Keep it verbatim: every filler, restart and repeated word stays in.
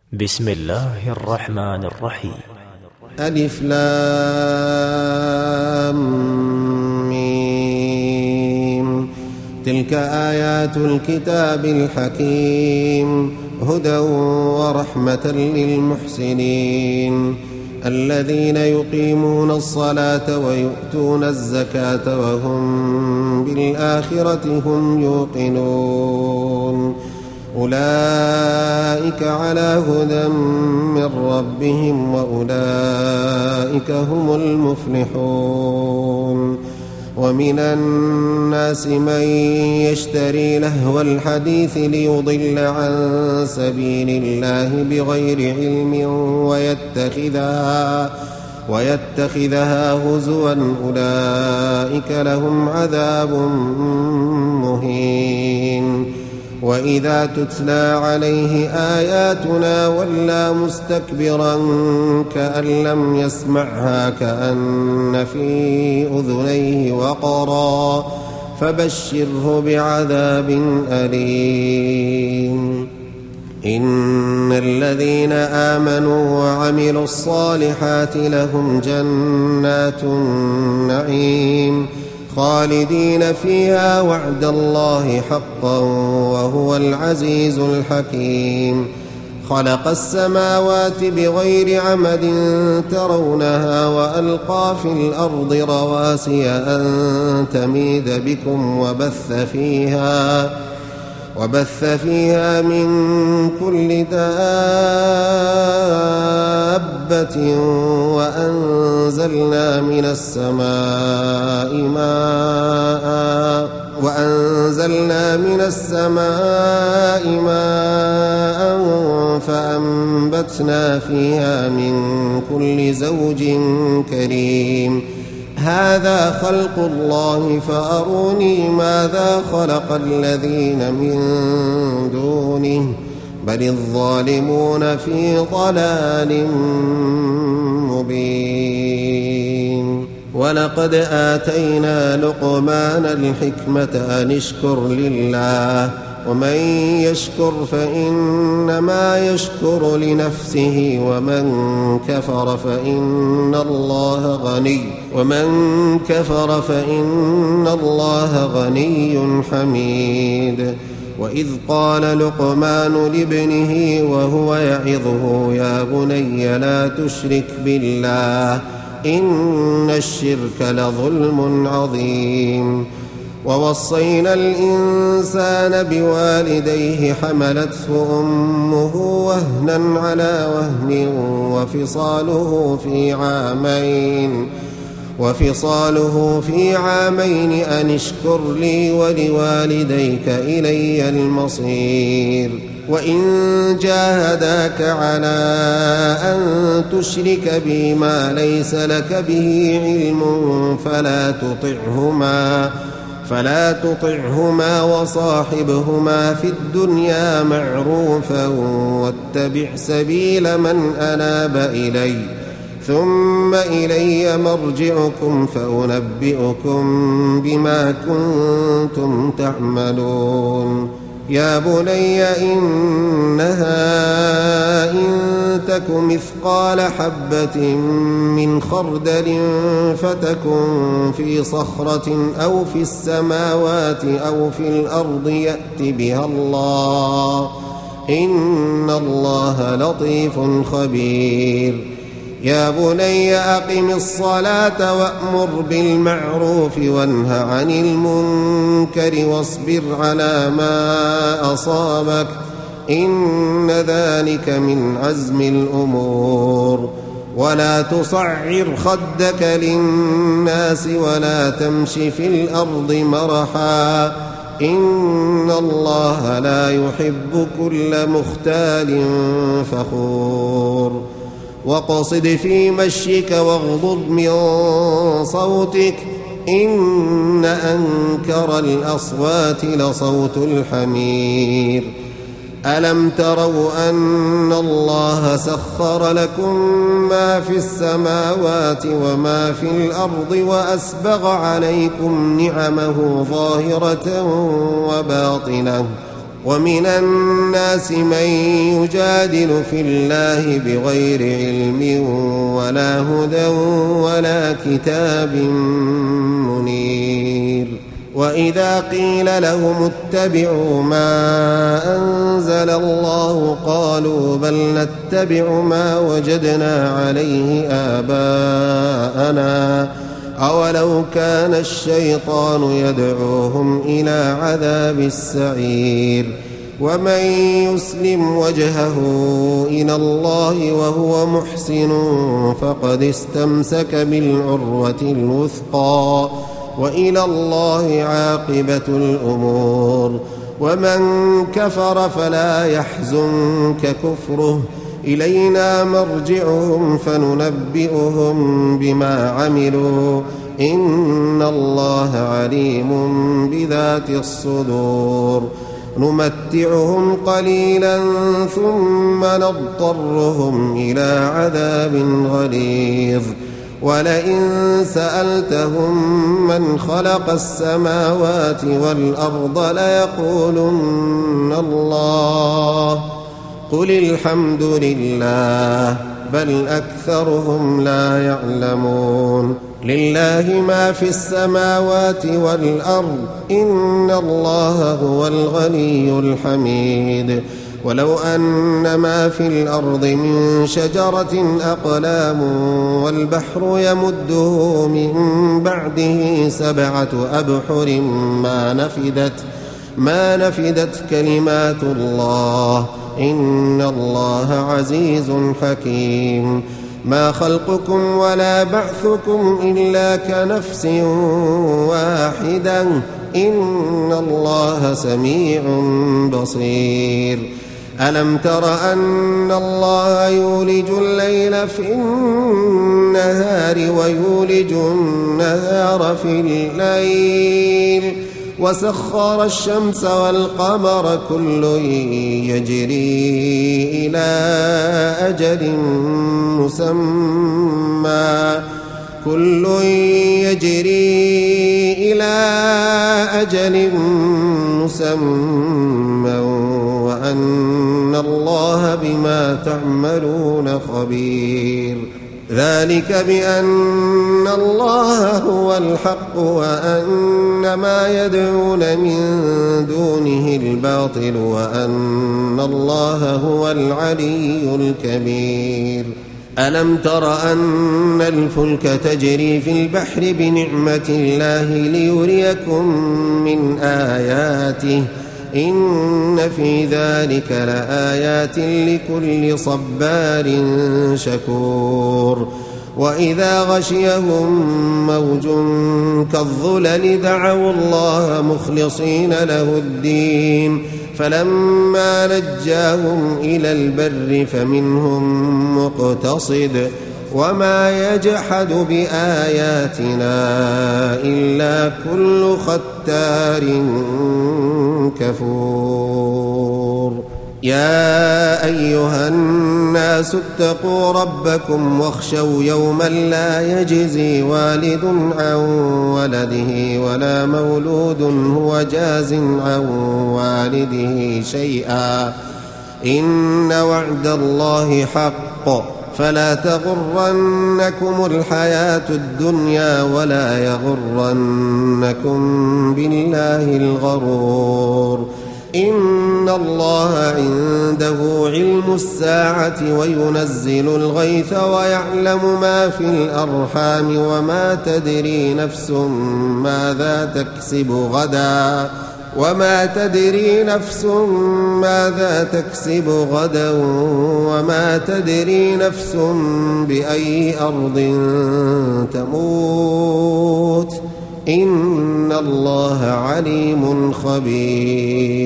بسم الله الرحمن الرحيم. ألف لام ميم. تلك آيات الكتاب الحكيم هدى ورحمة للمحسنين الذين يقيمون الصلاة ويؤتون الزكاة وهم بالآخرة هم يوقنون أولئك على هدى من ربهم وأولئك هم المفلحون. ومن الناس من يشتري لهو الحديث ليضل عن سبيل الله بغير علم ويتخذها, ويتخذها هزوا أولئك لهم عذاب مهين. وإذا تتلى عليه آياتنا ولى مستكبرا كأن لم يسمعها كأن في أذنيه وقرا فبشره بعذاب أليم. إن الذين آمنوا وعملوا الصالحات لهم جنات النعيم خالدين فيها وعد الله حقا وهو العزيز الحكيم. خلق السماوات بغير عمد ترونها وألقى في الأرض رواسي أن تميد بكم وبث فيها وبث فيها من كل دابة وأنزلنا من السماء ماء وأنزلنا من السماء ماء فأنبتنا فيها من كل زوج كريم. هذا خلق الله فأروني ماذا خلق الذين من دونه بل الظالمون في ضلال مبين. ولقد آتينا لقمان الحكمة أن اشكر لله ومن يشكر فإنما يشكر لنفسه ومن كفر فإن الله غني ومن كفر فإن الله غني حميد. وإذ قال لقمان لابنه وهو يعظه يا بني لا تشرك بالله إن الشرك لظلم عظيم. ووصينا الإنسان بوالديه حملته أمه وهنا على وهن وفصاله في عامين وفصاله في عامين أن اشكر لي ولوالديك إلي المصير. وإن جاهداك على أن تشرك بي ما ليس لك به علم فلا تطعهما فلا تطعهما وصاحبهما في الدنيا معروفا واتبع سبيل من أناب إلي ثم إلي مرجعكم فأنبئكم بما كنتم تعملون. يا بني إنها إن تك مثقال حبة من خردل فتكن في صخرة أو في السماوات أو في الأرض يأت بها الله إن الله لطيف خبير. يا بني أقم الصلاة وأمر بالمعروف وانه عن المنكر واصبر على ما أصابك إن ذلك من عزم الأمور. ولا تصعر خدك للناس ولا تمش في الأرض مرحا إن الله لا يحب كل مختال فخور. واقصد في مشيك واغضض من صوتك إن أنكر الأصوات لصوت الحمير. ألم تروا أن الله سخر لكم ما في السماوات وما في الأرض وأسبغ عليكم نعمه ظاهرة وباطنة ومن الناس من يجادل في الله بغير علم ولا هدى ولا كتاب منير. وإذا قيل لهم اتبعوا ما أنزل الله قالوا بل نتبع ما وجدنا عليه آباءنا أولو كان الشيطان يدعوهم إلى عذاب السعير. ومن يسلم وجهه إلى الله وهو محسن فقد استمسك بالعروة الوثقى وإلى الله عاقبة الأمور. ومن كفر فلا يحزنك كفره إلينا مرجعهم فننبئهم بما عملوا إن الله عليم بذات الصدور. نمتعهم قليلا ثم نضطرهم إلى عذاب غليظ. ولئن سألتهم من خلق السماوات والأرض ليقولن الله قل الحمد لله بل أكثرهم لا يعلمون. لله ما في السماوات والأرض إن الله هو الغني الحميد. ولو أن ما في الأرض من شجرة أقلام والبحر يمده من بعده سبعة أبحر ما نفدت ما نفدت كلمات الله إن الله عزيز حكيم. ما خلقكم ولا بعثكم إلا كنفس واحدة إن الله سميع بصير. ألم تر أن الله يولج الليل في النهار ويولج النهار في الليل وسخر الشمس والقمر كل يجري إلى أجل مسمى كل يجري إلى أجل مسمى وأن الله بما تعملون خبير. ذلك بأن الله هو الحق وأن ما يدعون من دونه الباطل وأن الله هو العلي الكبير. ألم تر أن الفلك تجري في البحر بنعمة الله ليريكم من آياته إن في ذلك لآيات لكل صبار شكور. وإذا غشيهم موج كالظلل دعوا الله مخلصين له الدين فلما نجاهم إلى البر فمنهم مقتصد وما يجحد بآياتنا إلا كل ختار كفور. يا أيها الناس اتقوا ربكم واخشوا يوما لا يجزي والد عن ولده ولا مولود هو جاز عن والده شيئا إن وعد الله حق فلا تغرنكم الحياة الدنيا ولا يغرنكم بالله الغرور. إن الله عنده علم الساعة وينزل الغيث ويعلم ما في الأرحام وما تدري نفس ماذا تكسب غدا وما تدري نفس ماذا تكسب غدا وما تدري نفس بأي أرض تموت إن الله عليم خبير.